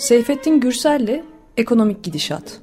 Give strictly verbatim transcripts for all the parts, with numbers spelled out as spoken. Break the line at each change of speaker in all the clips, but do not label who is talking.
Seyfettin Gürsel'le Ekonomik Gidişat.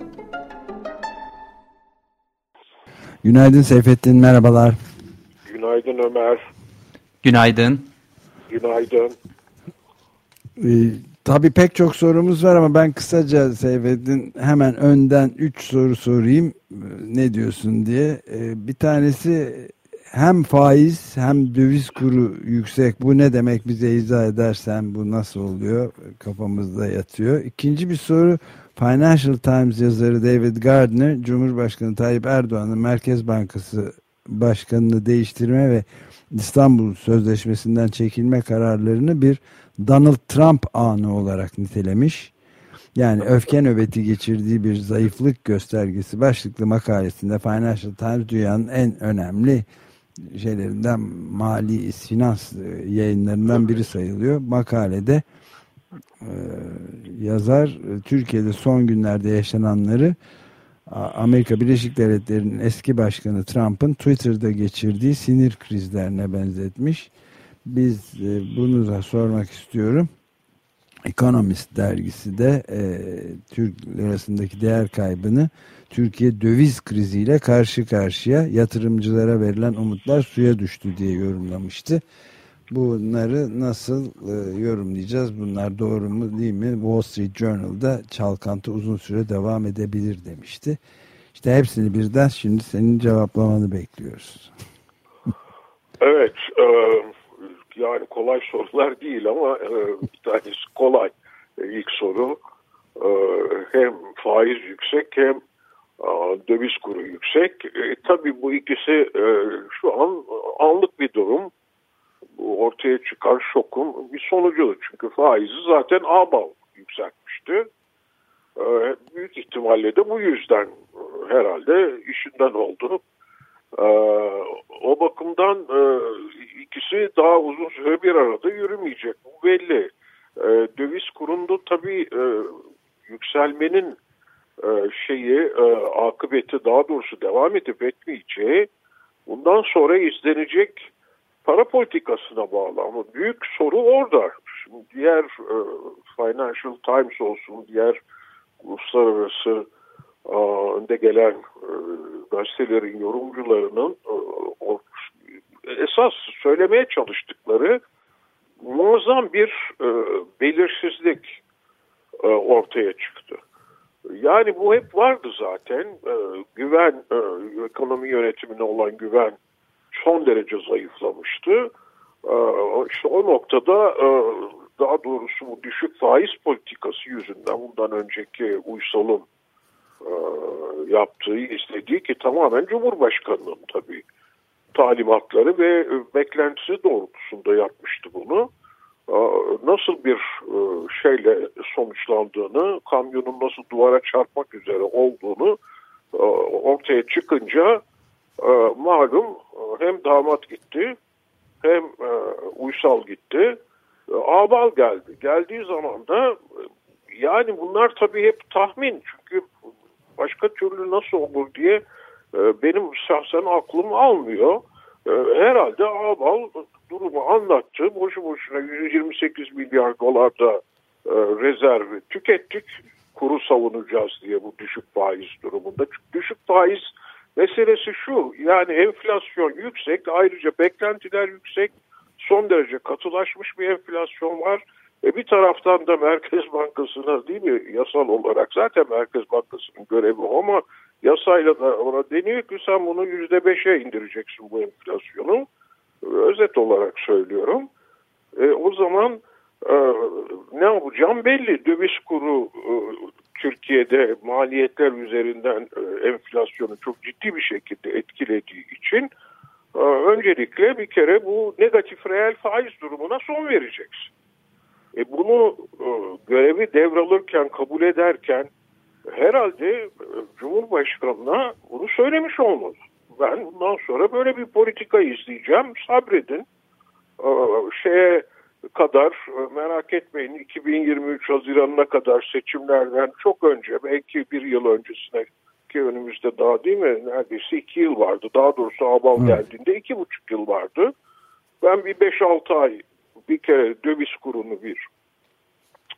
Günaydın Seyfettin, merhabalar.
Günaydın Ömer.
Günaydın.
Günaydın.
Ee, tabii pek çok sorumuz var ama ben kısaca Seyfettin hemen önden üç soru sorayım ne diyorsun diye. Ee, bir tanesi hem faiz hem döviz kuru yüksek, bu ne demek, bize izah edersen bu nasıl oluyor, kafamızda yatıyor. İkinci bir soru, Financial Times yazarı David Gardner, Cumhurbaşkanı Tayyip Erdoğan'ın Merkez Bankası Başkanı'nı değiştirme ve İstanbul Sözleşmesi'nden çekilme kararlarını bir Donald Trump anı olarak nitelemiş. Yani öfke nöbeti geçirdiği bir zayıflık göstergesi başlıklı makalesinde Financial Times dünyanın en önemli şeylerinden, mali finans yayınlarından biri sayılıyor. Makalede e, yazar Türkiye'de son günlerde yaşananları Amerika Birleşik Devletleri'nin eski başkanı Trump'ın Twitter'da geçirdiği sinir krizlerine benzetmiş. Biz e, bunu da sormak istiyorum. Economist dergisi de e, Türk lirasındaki değer kaybını Türkiye döviz kriziyle karşı karşıya, yatırımcılara verilen umutlar suya düştü diye yorumlamıştı. Bunları nasıl e, yorumlayacağız? Bunlar doğru mu değil mi? Wall Street Journal'da çalkantı uzun süre devam edebilir demişti. İşte hepsini birden şimdi senin cevaplamanı bekliyoruz.
Evet, e, yani kolay sorular değil ama e, bir tanesi kolay. E, ilk soru e, hem faiz yüksek hem e, döviz kuru yüksek. E, tabii bu ikisi e, şu an anlık bir durum. Bu ortaya çıkan şokun bir sonucu. Çünkü faizi zaten A-BAL yükseltmişti. E, büyük ihtimalle de bu yüzden e, herhalde işinden oldu. Ee, o bakımdan e, ikisi daha uzun süre bir arada yürümeyecek. Bu belli. E, döviz kurunda tabii e, yükselmenin e, şeyi e, akıbeti, daha doğrusu devam edip etmeyeceği bundan sonra izlenecek para politikasına bağlı. Ama büyük soru orada. Şimdi diğer e, Financial Times olsun, diğer uluslararası önde gelen e, gazetelerin yorumcularının e, o, esas söylemeye çalıştıkları muazzam bir e, belirsizlik e, ortaya çıktı. Yani bu hep vardı zaten. E, güven, e, ekonomi yönetimine olan güven son derece zayıflamıştı. E, işte o noktada e, daha doğrusu bu düşük faiz politikası yüzünden bundan önceki Uysal'ın yaptığı, istediği, ki tamamen Cumhurbaşkanı'nın tabii talimatları ve beklentisi doğrultusunda yapmıştı bunu. Nasıl bir şeyle sonuçlandığını, kamyonun nasıl duvara çarpmak üzere olduğunu ortaya çıkınca malum hem damat gitti hem Uysal gitti. A-BAL geldi. Geldiği zaman da yani bunlar tabii hep tahmin, çünkü başka türlü nasıl olur diye benim şahsen aklım almıyor. Herhalde A-BAL durumu anlattı. Boşu boşuna yüz yirmi sekiz milyar dolarda rezervi tükettik. Kuru savunacağız diye bu düşük faiz durumunda. Çünkü düşük faiz meselesi şu, yani enflasyon yüksek, ayrıca beklentiler yüksek, son derece katılaşmış bir enflasyon var. E bir taraftan da Merkez Bankası'na, değil mi, yasal olarak zaten Merkez Bankası'nın görevi ama yasayla da ona deniyor ki sen bunu yüzde beşe indireceksin bu enflasyonu. Özet olarak söylüyorum. E, o zaman e, ne yapacağım belli. Döviz kuru e, Türkiye'de maliyetler üzerinden e, enflasyonu çok ciddi bir şekilde etkilediği için e, öncelikle bir kere bu negatif reel faiz durumuna son vereceksin. E bunu e, görevi devralırken, kabul ederken herhalde e, Cumhurbaşkanı'na bunu söylemiş olmalı. Ben bundan sonra böyle bir politika izleyeceğim, sabredin. E, şeye kadar e, merak etmeyin, iki bin yirmi üç Haziran'ına kadar, seçimlerden çok önce, belki bir yıl öncesine, ki önümüzde daha değil mi neredeyse iki yıl vardı. Daha doğrusu A-BAL hmm. geldiğinde iki buçuk yıl vardı. Ben bir beş altı ay bir kere döviz kurunu bir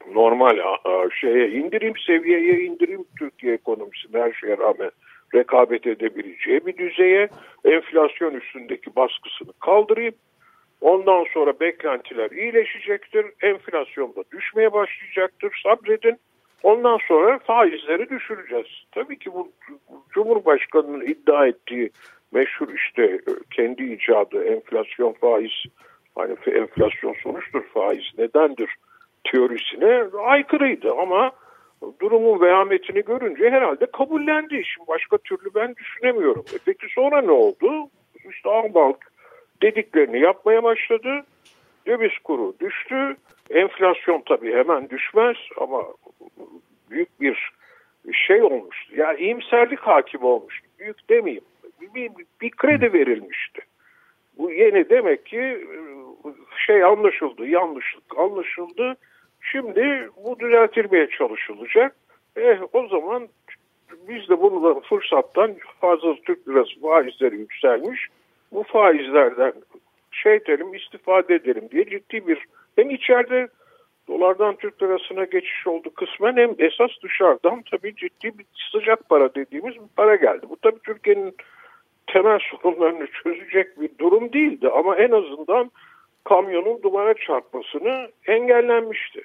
normal şeye indirim seviyeye indirim Türkiye ekonomisinin her şeye rağmen rekabet edebileceği bir düzeye, enflasyon üstündeki baskısını kaldırayım. Ondan sonra beklentiler iyileşecektir. Enflasyon da düşmeye başlayacaktır. Sabredin. Ondan sonra faizleri düşüreceğiz. Tabii ki bu Cumhurbaşkanı'nın iddia ettiği meşhur işte kendi icadı enflasyon faiz, hani enflasyon sonuçtur, faiz nedendir teorisine aykırıydı ama durumun vehametini görünce herhalde kabullendi. Şimdi başka türlü ben düşünemiyorum. E peki sonra ne oldu? İşte Akbank dediklerini yapmaya başladı. Döviz kuru düştü. Enflasyon tabii hemen düşmez ama büyük bir şey olmuştu. Yani iyimserlik hakim olmuştu. Büyük demeyeyim. Bir, bir kredi verilmişti. Bu yeni demek ki şey anlaşıldı, yanlışlık anlaşıldı. Şimdi bu düzeltilmeye çalışılacak. Eh o zaman biz de bunu fırsattan fazla Türk lirası faizleri yükselmiş. Bu faizlerden şey edelim, istifade edelim diye ciddi bir hem içeride dolardan Türk lirasına geçiş oldu kısmen hem esas dışarıdan tabii ciddi bir sıcak para dediğimiz bir para geldi. Bu tabii Türkiye'nin temel sorunlarını çözecek bir durum değildi ama en azından kamyonun duvara çarpmasını engellenmişti.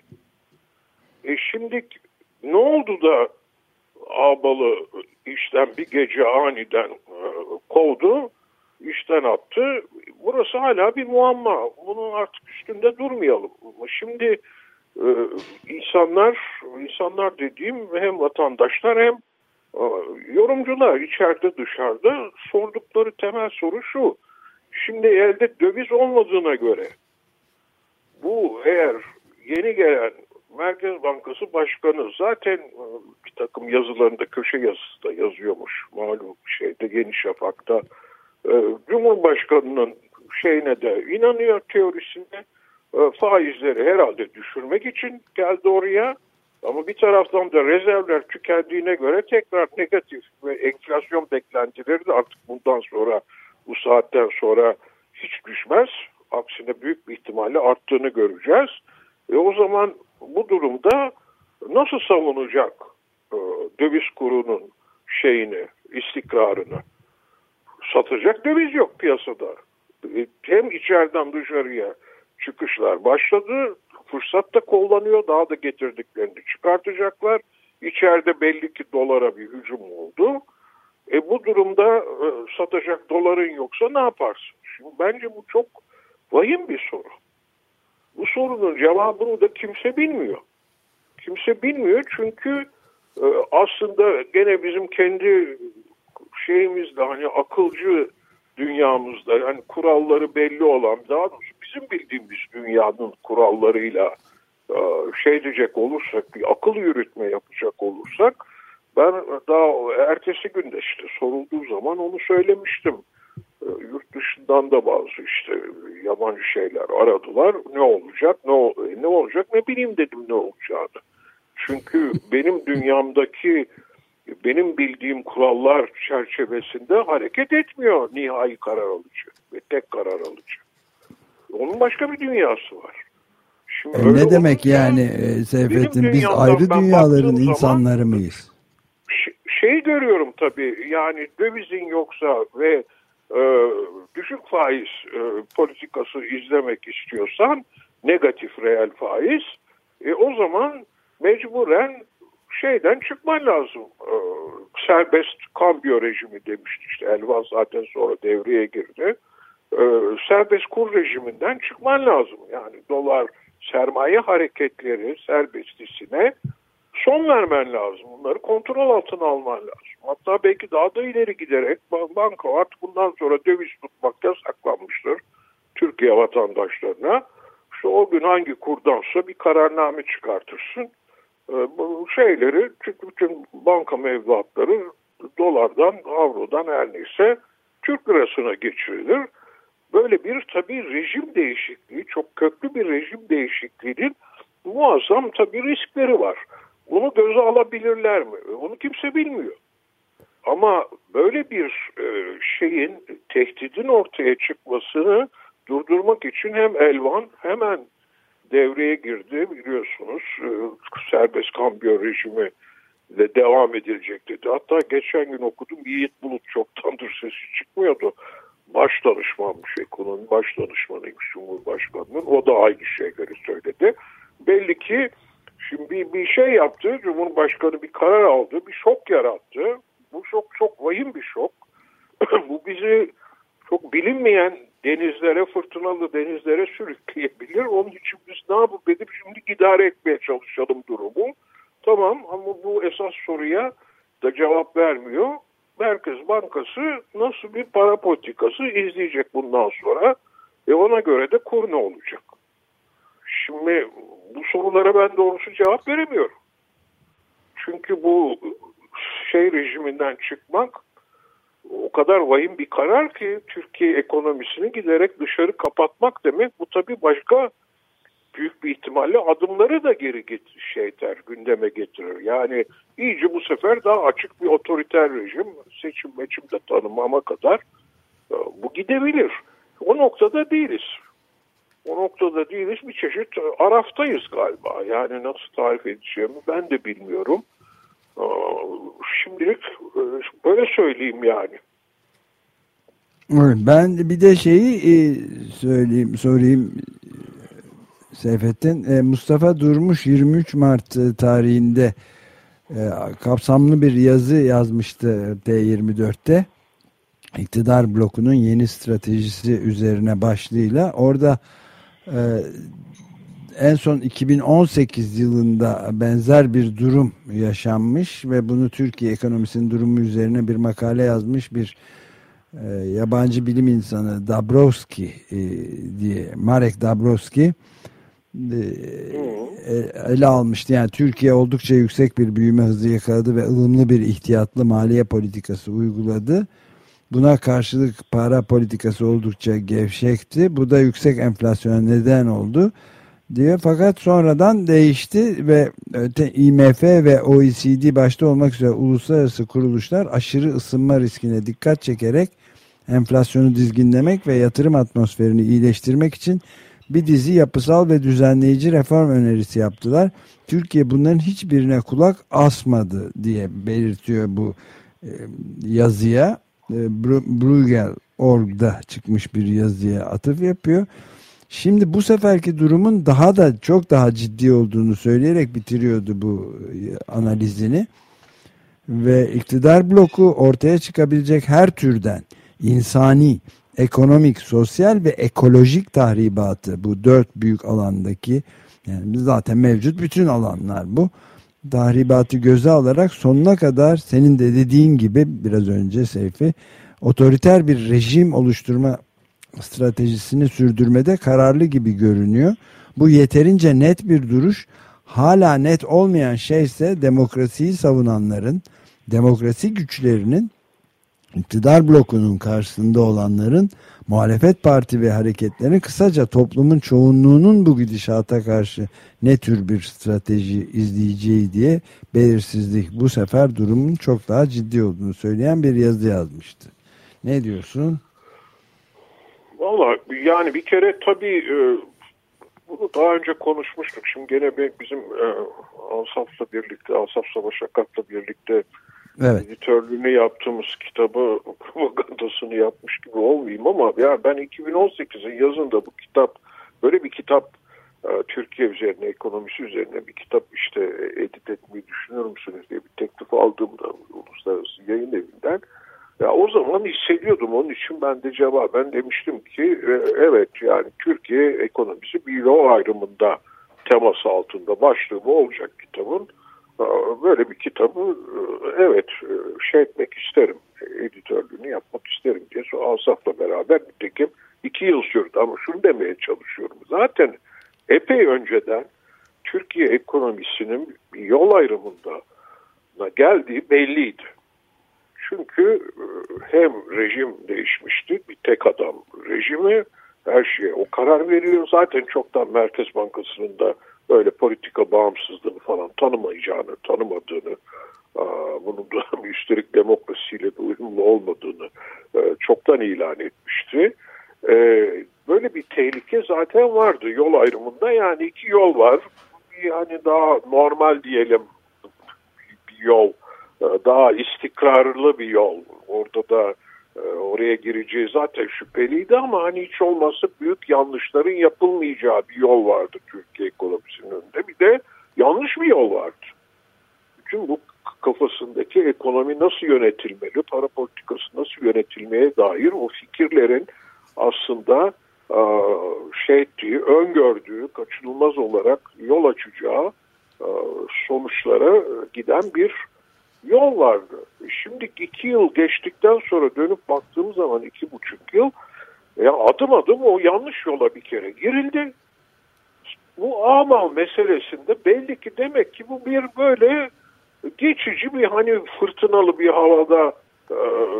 E şimdi ne oldu da Ağbalı işten bir gece aniden e, kovdu, işten attı. Burası hala bir muamma. Bunun artık üstünde durmayalım. Şimdi e, insanlar, insanlar dediğim hem vatandaşlar hem e, yorumcular içeride dışarıda sordukları temel soru şu. Şimdi elde döviz olmadığına göre bu eğer yeni gelen Merkez Bankası Başkanı zaten bir takım yazılarında köşe yazısı da yazıyormuş malum şeyde Yeni Şafak'ta Cumhurbaşkanı'nın şeyine de inanıyor teorisine faizleri herhalde düşürmek için geldi oraya ama bir taraftan da rezervler tükendiğine göre tekrar negatif ve enflasyon beklentileri de artık bundan sonra bu saatten sonra hiç düşmez. Aksine büyük bir ihtimalle arttığını göreceğiz. E o zaman bu durumda nasıl savunacak e, döviz kurunun şeyini, istikrarını? Satacak döviz yok piyasada. E, hem içeriden dışarıya çıkışlar başladı, fırsat da kullanıyor, daha da getirdiklerini çıkartacaklar. İçeride belli ki dolara bir hücum oldu. E bu durumda e, satacak doların yoksa ne yaparsın? Şimdi bence bu çok vahim bir soru. Bu sorunun cevabını da kimse bilmiyor. Kimse bilmiyor çünkü e, aslında gene bizim kendi şeyimizde hani akılcı dünyamızda yani kuralları belli olan daha doğrusu bizim bildiğimiz dünyanın kurallarıyla e, şey diyecek olursak bir akıl yürütme yapacak olursak ben daha ertesi günde işte sorulduğu zaman onu söylemiştim. Yurt dışından da bazı işte yabancı şeyler aradılar. Ne olacak? Ne, ne olacak? Ne bileyim dedim ne olacağını. Çünkü benim dünyamdaki benim bildiğim kurallar çerçevesinde hareket etmiyor nihai karar alıcı ve tek karar alıcı. Onun başka bir dünyası var.
Şimdi e ne demek yani Seyfettin? Biz ayrı dünyaların insanları mıyız?
Şey görüyorum tabii yani dövizin yoksa ve e, düşük faiz e, politikası izlemek istiyorsan negatif reel faiz e, o zaman mecburen şeyden çıkman lazım. E, serbest kambiyo rejimi demişti işte Elvan zaten sonra devreye girdi. E, serbest kur rejiminden çıkman lazım. Yani dolar sermaye hareketleri serbestisine son vermen lazım. Bunları kontrol altına alman lazım. Hatta belki daha da ileri giderek banka artık bundan sonra döviz tutmak yasaklanmıştır Türkiye vatandaşlarına. İşte o gün hangi kurdansa bir kararname çıkartırsın. Bu şeyleri çünkü bütün banka mevduatları dolardan, avrodan her neyse Türk lirasına geçirilir. Böyle bir tabii rejim değişikliği, çok köklü bir rejim değişikliğinin muazzam tabii riskleri var. Bunu göze alabilirler mi? Onu kimse bilmiyor. Ama böyle bir şeyin, tehdidin ortaya çıkmasını durdurmak için hem Elvan hemen devreye girdi biliyorsunuz. Serbest kambiyo rejimi de devam edilecek dedi. Hatta geçen gün okudum, Yiğit Bulut çoktandır sesi çıkmıyordu. Baş danışmanmış, ekonomi baş danışmanıymış Cumhurbaşkanı'nın. O da aynı şeyleri söyledi. Belli ki şimdi bir, bir şey yaptı. Cumhurbaşkanı bir karar aldı. Bir şok yarattı. Bu şok çok vahim bir şok. Bu bizi çok bilinmeyen denizlere, fırtınalı denizlere sürükleyebilir. Onun için biz ne yapıp edip şimdi idare etmeye çalışalım durumu. Tamam, ama bu esas soruya da cevap vermiyor. Merkez Bankası nasıl bir para politikası izleyecek bundan sonra ve ona göre de kur ne olacak? Şimdi bu sorulara ben doğrusu cevap veremiyorum. Çünkü bu şey rejiminden çıkmak o kadar vahim bir karar ki Türkiye ekonomisini giderek dışarı kapatmak demek. Bu tabii başka büyük bir ihtimalle adımları da geri getir, şeyler, gündeme getirir. Yani iyice bu sefer daha açık bir otoriter rejim, seçim meçimde tanımama kadar bu gidebilir. O noktada değiliz. O noktada değiliz. Bir çeşit araftayız galiba. Yani nasıl tarif edeceğimi ben de bilmiyorum. Şimdilik böyle söyleyeyim yani.
Ben bir de şeyi söyleyeyim, sorayım Seyfettin. Mustafa Durmuş yirmi üç Mart tarihinde kapsamlı bir yazı yazmıştı T yirmi dört'te. İktidar blokunun yeni stratejisi üzerine başlığıyla. Orada en son iki bin on sekiz yılında benzer bir durum yaşanmış ve bunu Türkiye ekonomisinin durumu üzerine bir makale yazmış bir e, yabancı bilim insanı Dabrowski e, diye Marek Dabrowski e, ele almıştı. Yani Türkiye oldukça yüksek bir büyüme hızı yakaladı ve ılımlı bir ihtiyatlı maliye politikası uyguladı. Buna karşılık para politikası oldukça gevşekti. Bu da yüksek enflasyona neden oldu diyor. Fakat sonradan değişti ve I M F ve O E C D başta olmak üzere uluslararası kuruluşlar aşırı ısınma riskine dikkat çekerek enflasyonu dizginlemek ve yatırım atmosferini iyileştirmek için bir dizi yapısal ve düzenleyici reform önerisi yaptılar. Türkiye bunların hiçbirine kulak asmadı diye belirtiyor bu yazıya. Bruegel nokta org'da çıkmış bir yazıya atıf yapıyor. Şimdi bu seferki durumun daha da çok daha ciddi olduğunu söyleyerek bitiriyordu bu analizini. Ve iktidar bloku ortaya çıkabilecek her türden insani, ekonomik, sosyal ve ekolojik tahribatı, bu dört büyük alandaki, yani zaten mevcut bütün alanlar bu, tahribatı göze alarak sonuna kadar senin de dediğin gibi biraz önce Seyfi, otoriter bir rejim oluşturma stratejisini sürdürmede kararlı gibi görünüyor. Bu yeterince net bir duruş. Hala net olmayan şey ise demokrasiyi savunanların, demokrasi güçlerinin, iktidar blokunun karşısında olanların, muhalefet parti ve hareketlerin, kısaca toplumun çoğunluğunun bu gidişata karşı ne tür bir strateji izleyeceği diye belirsizlik. Bu sefer durumun çok daha ciddi olduğunu söyleyen bir yazı yazmıştı. Ne diyorsun?
Vallahi yani bir kere tabii e, bunu daha önce konuşmuştuk. Şimdi gene bizim e, Asaf'la birlikte, Asaf Savaş Akat'la birlikte evet, editörlüğünü yaptığımız kitabı propagandasını yapmış gibi olmayayım ama ya ben iki bin on sekizin yazında bu kitap, böyle bir kitap e, Türkiye üzerine, ekonomisi üzerine bir kitap işte edit etmeyi düşünür müsünüz diye bir teklif aldığımda Uluslararası Yayın Evi'nden, ya o zaman hissediyordum, onun için ben de cevaben demiştim ki evet, yani Türkiye ekonomisi bir yol ayrımında teması altında başlığı bu olacak kitabın. Böyle bir kitabı evet şey etmek isterim, editörlüğünü yapmak isterim diye Asaf'la beraber nitekim iki yıl sürdü ama şunu demeye çalışıyorum. Zaten epey önceden Türkiye ekonomisinin bir yol ayrımında geldiği belliydi. Çünkü hem rejim değişmişti, bir tek adam rejimi, her şeye o karar veriyor. Zaten çoktan Merkez Bankası'nın da böyle politika bağımsızlığını falan tanımayacağını, tanımadığını, bunun da üstelik demokrasiyle de uyumlu olmadığını çoktan ilan etmişti. Böyle böyle bir tehlike zaten vardı yol ayrımında. Yani iki yol var. Yani daha normal diyelim bir yol. Daha istikrarlı bir yol. Orada da oraya gireceği zaten şüpheliydi ama hani hiç olmazsa büyük yanlışların yapılmayacağı bir yol vardı Türkiye ekonomisinin önünde. Bir de yanlış bir yol vardı. Bütün bu kafasındaki ekonomi nasıl yönetilmeli, para politikası nasıl yönetilmeye dair o fikirlerin aslında şey ettiği, öngördüğü, kaçınılmaz olarak yol açacağı sonuçlara giden bir yol vardı. Şimdi iki yıl geçtikten sonra dönüp baktığım zaman iki buçuk yıl ya adım adım o yanlış yola bir kere girildi. Bu Ağbal meselesinde belli ki demek ki bu bir böyle geçici bir hani fırtınalı bir havada e,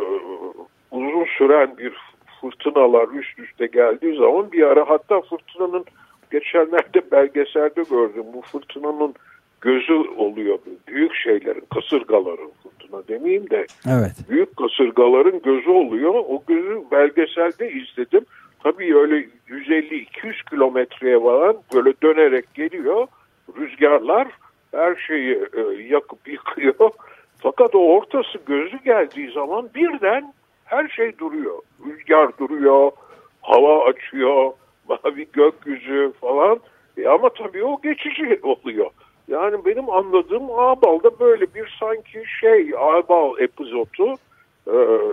uzun süren bir fırtınalar üst üste geldiği zaman bir ara hatta fırtınanın geçenlerde belgeselde gördüm. Bu fırtınanın gözü oluyor. Büyük şeylerin, kasırgaların fırtına demeyeyim de
evet. Büyük
kasırgaların gözü oluyor. O gözü belgeselde izledim. Tabii öyle yüz elli iki yüz kilometreye varan böyle dönerek geliyor. Rüzgarlar her şeyi e, yakıp yıkıyor. Fakat o ortası gözü geldiği zaman birden her şey duruyor. Rüzgar duruyor, hava açıyor, mavi gökyüzü falan. E ama tabii o geçici oluyor. Yani benim anladığım Ağbal'da böyle bir sanki şey Ağbal epizodu e,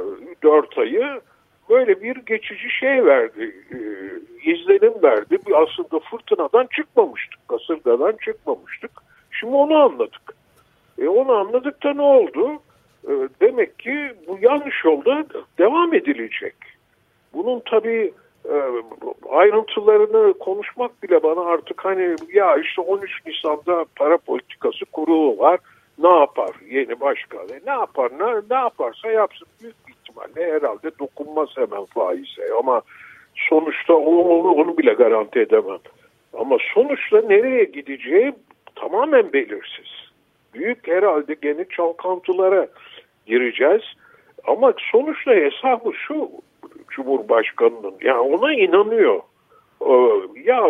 dört ayı böyle bir geçici şey verdi, e, izlenim verdi. Bir aslında fırtınadan çıkmamıştık, kasırgadan çıkmamıştık. Şimdi onu anladık. E onu anladık da ne oldu? E, demek ki bu yanlış yolda devam edilecek. Bunun tabii e, ayrıntılarını konuşmak bile bana artık hani ya işte on üç Nisan'da para politikası kurulu var. Ne yapar yeni başkan? E, ne yapar? Ne, ne yaparsa yapsın. Büyük bir ihtimalle herhalde dokunmaz hemen faize. Ama sonuçta onu, onu, onu bile garanti edemem. Ama sonuçta nereye gideceği tamamen belirsiz. Büyük herhalde gene çalkantılara gireceğiz. Ama sonuçta hesabı şu Cumhurbaşkanı'nın. Yani ona inanıyor. Ee, ya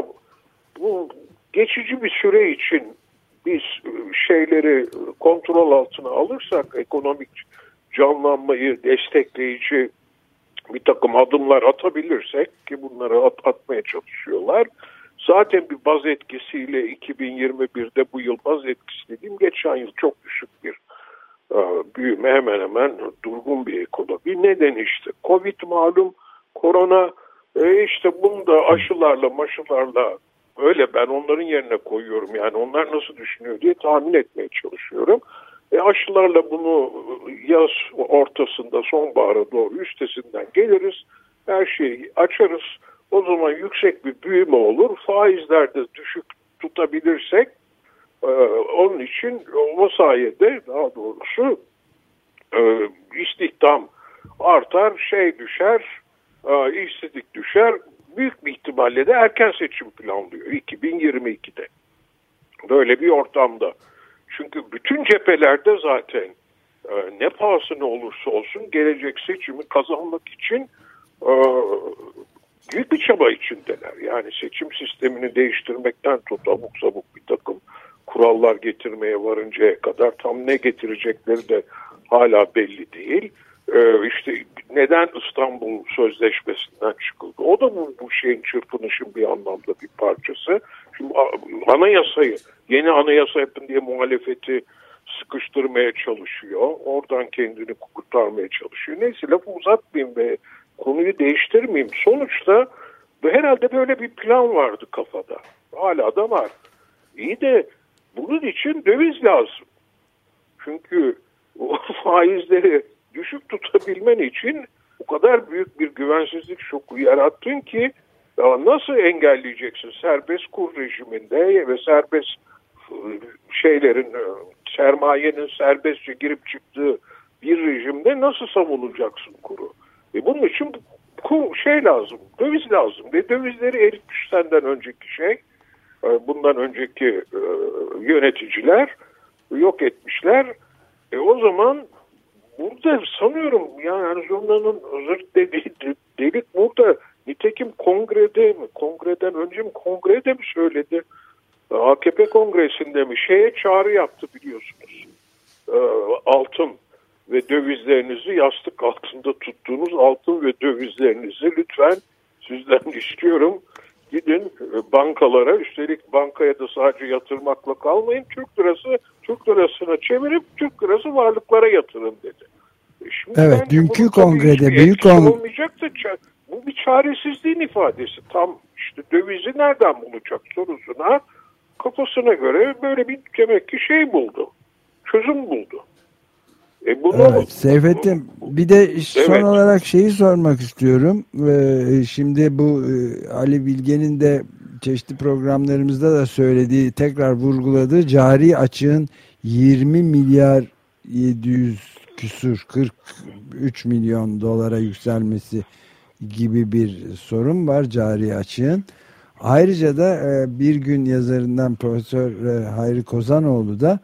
bu geçici bir süre için biz şeyleri kontrol altına alırsak ekonomik canlanmayı destekleyici bir takım adımlar atabilirsek ki bunları at, atmaya çalışıyorlar. Zaten bir baz etkisiyle iki bin yirmi birde bu yıl baz etkisi dediğim geçen yıl çok düşük bir e, büyüme hemen hemen durgun bir ekonomi. Neden işte? Covid malum, korona e, işte bunu da aşılarla maşılarla öyle ben onların yerine koyuyorum. Yani onlar nasıl düşünüyor diye tahmin etmeye çalışıyorum. E aşılarla bunu yaz ortasında sonbahara doğru üstesinden geliriz. Her şeyi açarız. O zaman yüksek bir büyüme olur. Faizlerde düşük tutabilirsek e, onun için o sayede daha doğrusu e, istihdam artar, şey düşer, e, işsizlik düşer. Büyük bir ihtimalle de erken seçim planlıyor iki bin yirmi ikide. Böyle bir ortamda. Çünkü bütün cephelerde zaten e, ne pahasına olursa olsun gelecek seçimi kazanmak için e, büyük bir çaba içindeler. Yani seçim sistemini değiştirmekten tut abuk sabuk bir takım kurallar getirmeye varıncaya kadar tam ne getirecekleri de hala belli değil. Ee, işte neden İstanbul Sözleşmesi'nden çıkıldı? O da bu, bu şeyin çırpınışın bir anlamda bir parçası. Şimdi anayasayı, yeni anayasa yapın diye muhalefeti sıkıştırmaya çalışıyor. Oradan kendini kurtarmaya çalışıyor. Neyse lafı uzatmayayım ve konuyu değiştirmeyeyim. Sonuçta herhalde böyle bir plan vardı kafada. Hala da var. İyi de bunun için döviz lazım. Çünkü o faizleri düşük tutabilmen için o kadar büyük bir güvensizlik şoku yarattın ki ya nasıl engelleyeceksin serbest kur rejiminde ve serbest şeylerin sermayenin serbestçe girip çıktığı bir rejimde nasıl savunacaksın kuru? E bunun için kur şey lazım, döviz lazım ve dövizleri eritmiş senden önceki şey, bundan önceki yöneticiler yok etmişler. E o zaman burada sanıyorum yani Arizona'nın zırt dediği delik burada nitekim kongrede mi, kongreden önce mi, kongrede mi söyledi? A K P kongresinde mi? Şeye çağrı yaptı biliyorsunuz. E, altın ve dövizlerinizi, yastık altında tuttuğunuz altın ve dövizlerinizi lütfen sizden istiyorum. Gidin bankalara, üstelik bankaya da sadece yatırmakla kalmayın. Türk lirası, Türk lirasına çevirip Türk lirası varlıklara yatırın dedi. Şimdi
evet, dünkü kongrede büyük
kongre olmayacak da bu bir çaresizliğin ifadesi. Tam işte dövizi nereden bulacak sorusuna kafasına göre böyle bir demek ki şey buldu. Çözüm buldu. E bunu,
evet, Seyfettin, bir de son evet. olarak şeyi sormak istiyorum. Ee, şimdi bu e, Ali Bilge'nin de çeşitli programlarımızda da söylediği, tekrar vurguladığı cari açığın yirmi milyar yedi yüz küsur kırk üç milyon dolara yükselmesi gibi bir sorun var cari açığın. Ayrıca da e, Bir Gün yazarından Profesör e, Hayri Kozanoğlu da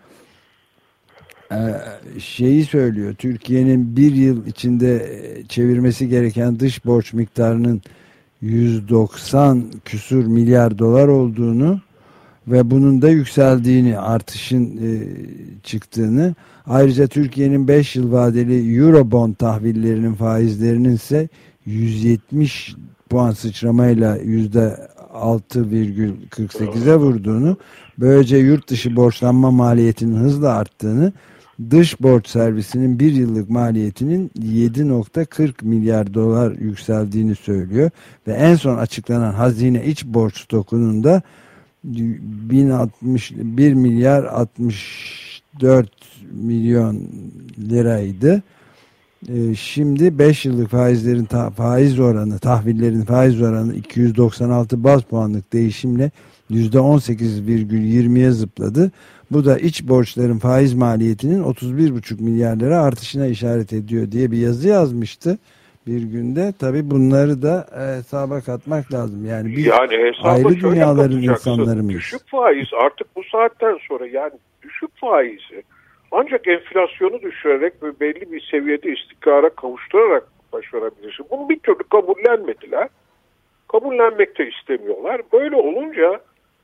şeyi söylüyor. Türkiye'nin bir yıl içinde çevirmesi gereken dış borç miktarının yüz doksan küsur milyar dolar olduğunu ve bunun da yükseldiğini, artışın e, çıktığını, ayrıca Türkiye'nin beş yıl vadeli Eurobond tahvillerinin faizlerinin ise yüz yetmiş puan sıçramayla yüzde altı virgül kırk sekize vurduğunu, böylece yurt dışı borçlanma maliyetinin hızla arttığını, dış borç servisinin bir yıllık maliyetinin yedi virgül kırk milyar dolar yükseldiğini söylüyor. Ve en son açıklanan hazine iç borç stokunun da bir milyar altmış dört milyon liraydı. Şimdi beş yıllık faizlerin ta, faiz oranı, tahvillerin faiz oranı iki yüz doksan altı baz puanlık değişimle yüzde on sekiz virgül yirmiye zıpladı. Bu da iç borçların faiz maliyetinin otuz bir buçuk milyar lira artışına işaret ediyor diye bir yazı yazmıştı bir günde. Tabii bunları da hesaba katmak lazım. Yani biz yani ayrı dünyaların insanları mıyız?
Düşük faiz artık bu saatten sonra, yani düşük faizi ancak enflasyonu düşürerek ve belli bir seviyede istikrara kavuşturarak başarabilirsin. Bunu bir türlü kabullenmediler. Kabullenmek de istemiyorlar. Böyle olunca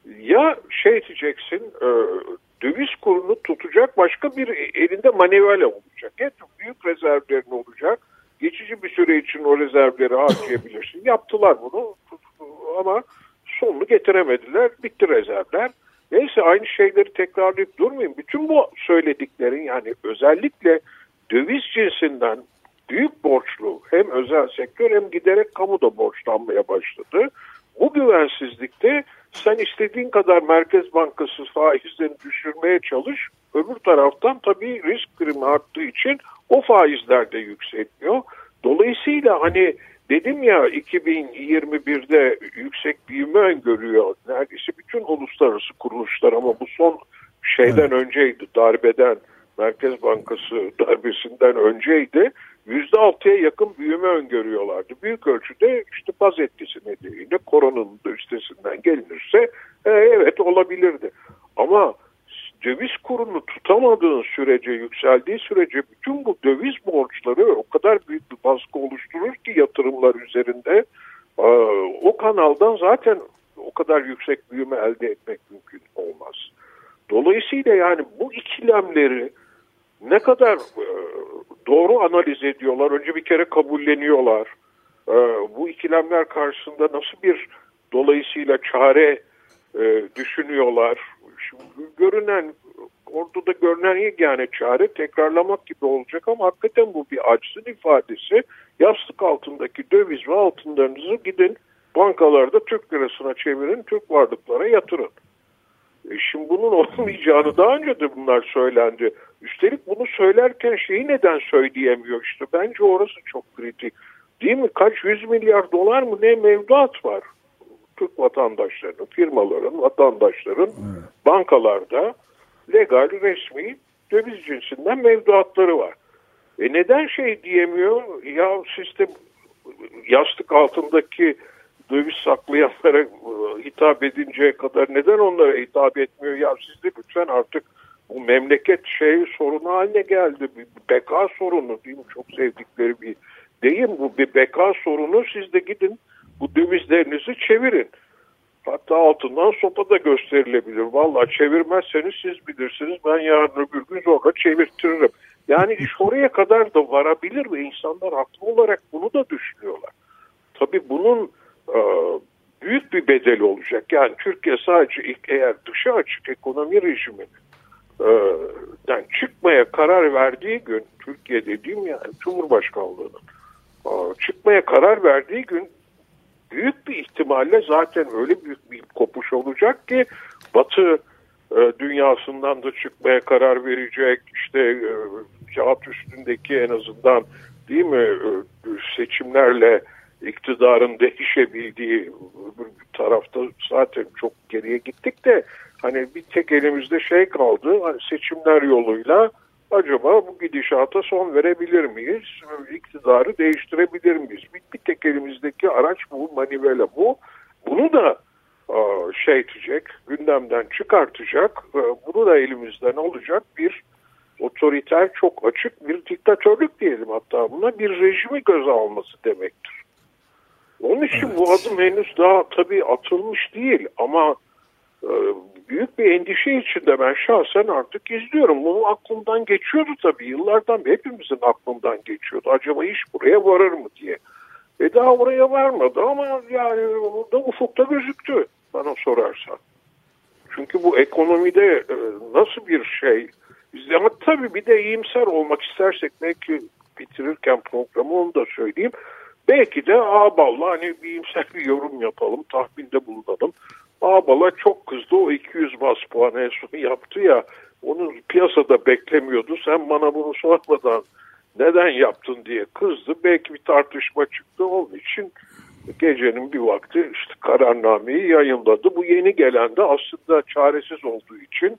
ya şey diyeceksin, e, döviz kurunu tutacak başka bir elinde manevra olacak. Ya büyük rezervlerin olacak. Geçici bir süre için o rezervleri harcayabilirsin. Yaptılar bunu ama sonunu getiremediler. Bitti rezervler. Neyse, aynı şeyleri tekrarlayıp durmayayım. Bütün bu söylediklerin, yani özellikle döviz cinsinden büyük borçlu hem özel sektör hem giderek kamu da borçlanmaya başladı. Bu güvensizlikte sen istediğin kadar Merkez Bankası faizlerini düşürmeye çalış. Öbür taraftan tabii risk primi arttığı için o faizler de yükseliyor. Dolayısıyla hani dedim ya, iki bin yirmi birde yüksek büyüme öngörüyor neredeyse bütün uluslararası kuruluşlar, ama bu son şeyden evet. önceydi, darbeden, Merkez Bankası darbesinden önceydi. yüzde altıya yakın büyüme öngörüyorlardı. Büyük ölçüde işte baz etkisi nedeniyle koronanın da üstesinden gelinirse e, evet olabilirdi. Ama döviz kurunu tutamadığın sürece, yükseldiği sürece bütün bu döviz borçları o kadar büyük bir baskı oluşturur ki yatırımlar üzerinde, e, o kanaldan zaten o kadar yüksek büyüme elde etmek mümkün olmaz. Dolayısıyla yani bu ikilemleri ne kadar e, doğru analiz ediyorlar, önce bir kere kabulleniyorlar. E, bu ikilemler karşısında nasıl bir dolayısıyla çare e, düşünüyorlar. Şimdi görünen, ortada görünen yegane çare tekrarlamak gibi olacak ama hakikaten bu bir aczın ifadesi. Yastık altındaki döviz ve altınlarınızı gidin bankalarda Türk lirasına çevirin, Türk varlıklara yatırın. E şimdi bunun olmayacağını daha önce de bunlar söylendi. Üstelik bunu söylerken şeyi neden söyleyemiyor işte. Bence orası çok kritik. Değil mi? Kaç yüz milyar dolar mı ne mevduat var? Türk vatandaşlarının, firmaların, vatandaşların evet. bankalarda legal, resmi döviz cinsinden mevduatları var. E neden şey diyemiyor? Ya sistem yastık altındaki döviz saklayanlara hitap edinceye kadar neden onlara hitap etmiyor? Ya siz de lütfen artık bu memleket şey sorunu haline geldi. Bir beka sorunu değil mi? Çok sevdikleri bir deyim bu. Bir beka sorunu. Siz de gidin bu dövizlerinizi çevirin. Hatta altından sopa da gösterilebilir. Vallahi çevirmezseniz siz bilirsiniz, ben yarın öbür gün zorla çevirtiririm. Yani iş oraya kadar da varabilir ve insanlar haklı olarak bunu da düşünüyorlar. Tabii bunun e, büyük bir bedeli olacak. Yani Türkiye sadece ilk, eğer dışa açık ekonomi rejiminden çıkmaya karar verdiği gün, Türkiye dediğim yani Cumhurbaşkanlığı'nın e, çıkmaya karar verdiği gün büyük bir ihtimalle zaten öyle büyük bir kopuş olacak ki Batı e, dünyasından da çıkmaya karar verecek. İşte e, kağıt üstündeki en azından değil mi e, seçimlerle iktidarın değişebildiği bir tarafta zaten çok geriye gittik de hani bir tek elimizde şey kaldı, hani seçimler yoluyla acaba bu gidişata son verebilir miyiz? İktidarı değiştirebilir miyiz? Bir, bir tek elimizdeki araç bu, manivela bu. Bunu da şey edecek, gündemden çıkartacak, bunu da elimizden alacak bir otoriter, çok açık bir diktatörlük diyelim hatta buna, bir rejimi göze alması demektir. Onun için evet, bu adım henüz daha tabii atılmış değil ama e, büyük bir endişe içinde ben şahsen artık izliyorum. Bunu aklımdan geçiyordu tabii yıllardan beri, hepimizin aklından geçiyordu. Acaba iş buraya varır mı diye. E daha oraya varmadı ama yani da ufukta gözüktü bana sorarsan. Çünkü bu ekonomide e, nasıl bir şey? Ama tabii bir de iyimser olmak istersek belki bitirirken programı onu da söyleyeyim. Belki de Ağbal'la hani bir iyimser bir yorum yapalım, tahminde bulunalım. Ağbal'a çok kızdı, o iki yüz bas puan en son yaptı ya, onu piyasada beklemiyordu. Sen bana bunu sormadan neden yaptın diye kızdı. Belki bir tartışma çıktı, onun için gecenin bir vakti işte kararnameyi yayınladı. Bu yeni gelen de aslında çaresiz olduğu için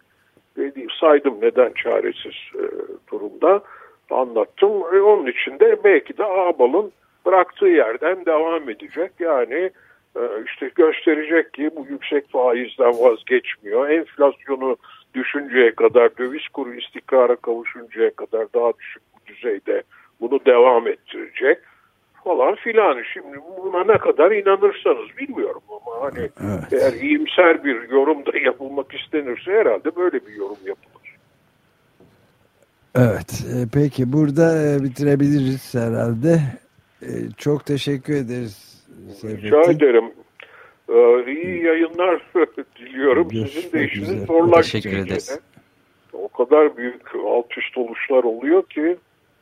saydım neden çaresiz e, durumda anlattım. E, onun için de belki de Ağbal'ın bıraktığı yerden devam edecek. Yani e, işte gösterecek ki bu yüksek faizden vazgeçmiyor. Enflasyonu düşünceye kadar, döviz kuru istikrara kavuşuncaya kadar daha düşük bir düzeyde bunu devam ettirecek falan filan. Şimdi buna ne kadar inanırsanız bilmiyorum ama hani evet, eğer iyimser bir yorum da yapılmak istenirse herhalde böyle bir yorum yapılır.
Evet. Peki burada bitirebiliriz herhalde. Çok teşekkür ederiz Seyfettin.
Rica ederim. Ee, iyi yayınlar diliyorum. Görüşmek Sizin de işiniz üzere. Zorlaştı.
Teşekkür ederiz.
O kadar büyük alt üst oluşlar oluyor ki.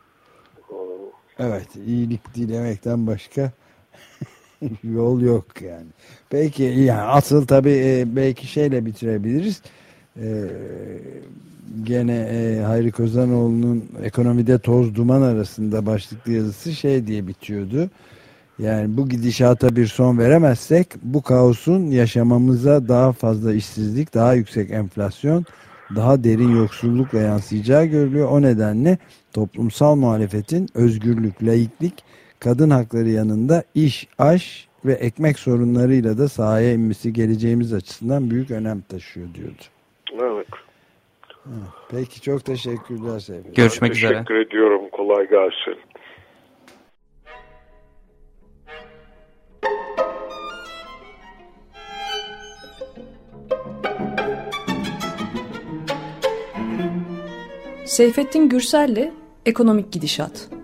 Evet, iyilik dilemekten başka yol yok yani. Peki yani asıl tabii belki şeyle bitirebiliriz. Ee, gene e, Hayri Kozanoğlu'nun Ekonomide Toz Duman arasında başlıklı yazısı şey diye bitiyordu. Yani bu gidişata bir son veremezsek bu kaosun yaşamamıza daha fazla işsizlik, daha yüksek enflasyon, daha derin yoksullukla yansıyacağı görülüyor. O nedenle toplumsal muhalefetin özgürlük, laiklik, kadın hakları yanında iş, aş ve ekmek sorunlarıyla da sahaya inmesi geleceğimiz açısından büyük önem taşıyor diyordu.
Evet.
Peki çok teşekkürler Seyfettin.
Görüşmek üzere.
Teşekkür ediyorum. Kolay gelsin.
Seyfettin Gürsel'le Ekonomik Gidişat.